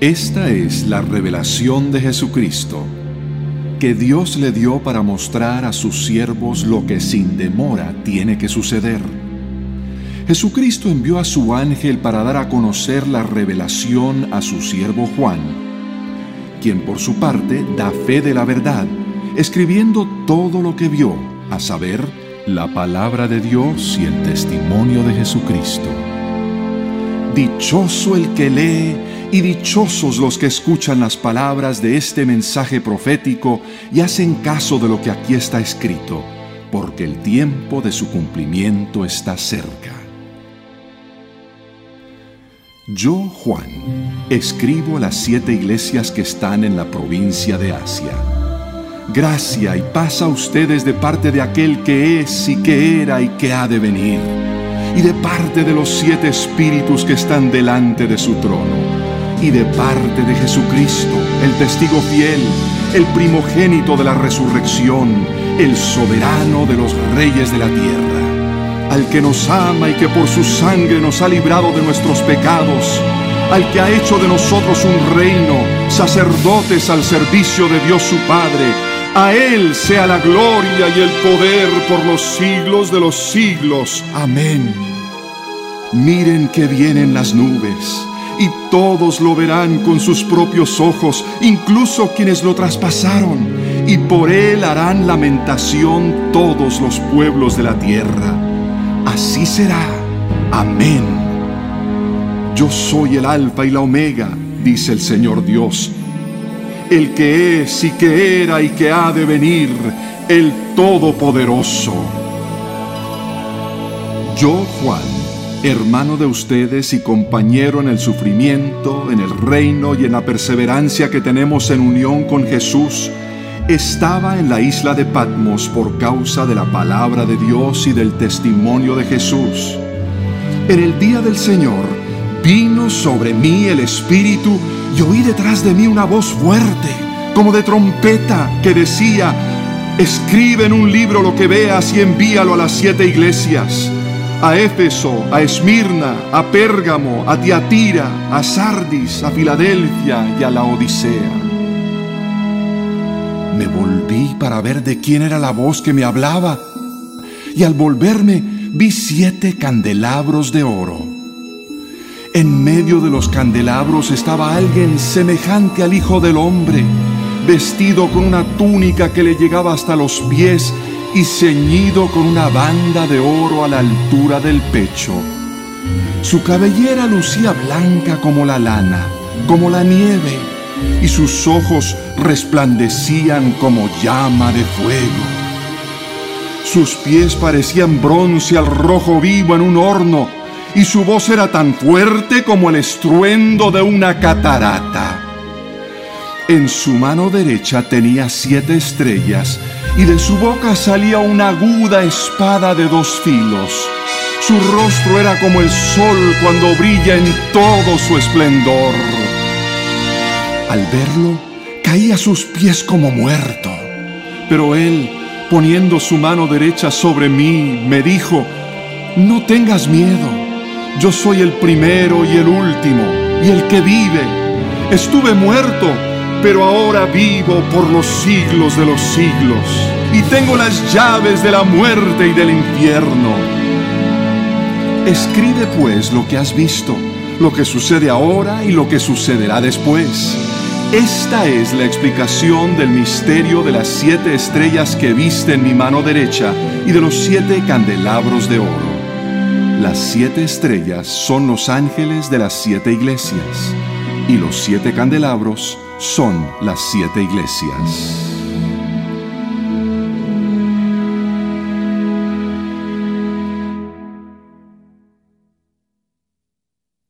Esta es la revelación de Jesucristo, que Dios le dio para mostrar a sus siervos lo que sin demora tiene que suceder. Jesucristo envió a su ángel para dar a conocer la revelación a su siervo Juan, quien por su parte da fe de la verdad, escribiendo todo lo que vio, a saber, la palabra de Dios y el testimonio de Jesucristo. Dichoso el que lee y dichosos los que escuchan las palabras de este mensaje profético y hacen caso de lo que aquí está escrito, porque el tiempo de su cumplimiento está cerca. Yo, Juan, escribo a las 7 iglesias que están en la provincia de Asia. Gracia y paz a ustedes de parte de aquel que es y que era y que ha de venir, y de parte de los 7 espíritus que están delante de su trono, y de parte de Jesucristo, el testigo fiel, el primogénito de la resurrección, el soberano de los reyes de la tierra, al que nos ama y que por su sangre nos ha librado de nuestros pecados, al que ha hecho de nosotros un reino, sacerdotes al servicio de Dios su Padre. A Él sea la gloria y el poder por los siglos de los siglos. Amén. Miren que vienen las nubes, y todos lo verán con sus propios ojos, incluso quienes lo traspasaron, y por Él harán lamentación todos los pueblos de la tierra. Así será. Amén. Yo soy el Alfa y la Omega, dice el Señor Dios, el que es y que era y que ha de venir, el Todopoderoso. Yo, Juan, hermano de ustedes y compañero en el sufrimiento, en el reino y en la perseverancia que tenemos en unión con Jesús, estaba en la isla de Patmos por causa de la palabra de Dios y del testimonio de Jesús. En el día del Señor vino sobre mí el Espíritu y oí detrás de mí una voz fuerte, como de trompeta, que decía: escribe en un libro lo que veas y envíalo a las 7 iglesias: a Éfeso, a Esmirna, a Pérgamo, a Tiatira, a Sardis, a Filadelfia y a Laodicea. Me volví para ver de quién era la voz que me hablaba, y al volverme vi 7 candelabros de oro. En medio de los candelabros estaba alguien semejante al Hijo del Hombre, vestido con una túnica que le llegaba hasta los pies y ceñido con una banda de oro a la altura del pecho. Su cabellera lucía blanca como la lana, como la nieve, y sus ojos resplandecían como llama de fuego. Sus pies parecían bronce al rojo vivo en un horno, y su voz era tan fuerte como el estruendo de una catarata. En su mano derecha tenía 7 estrellas, y de su boca salía una aguda espada de 2 filos. Su rostro era como el sol cuando brilla en todo su esplendor. Al verlo, caí a sus pies como muerto. Pero él, poniendo su mano derecha sobre mí, me dijo: no tengas miedo. Yo soy el primero y el último, y el que vive. Estuve muerto, pero ahora vivo por los siglos de los siglos, y tengo las llaves de la muerte y del infierno. Escribe pues lo que has visto, lo que sucede ahora y lo que sucederá después. Esta es la explicación del misterio de las 7 estrellas que viste en mi mano derecha y de los 7 candelabros de oro. Las 7 estrellas son los ángeles de las 7 iglesias, y los 7 candelabros son las 7 iglesias.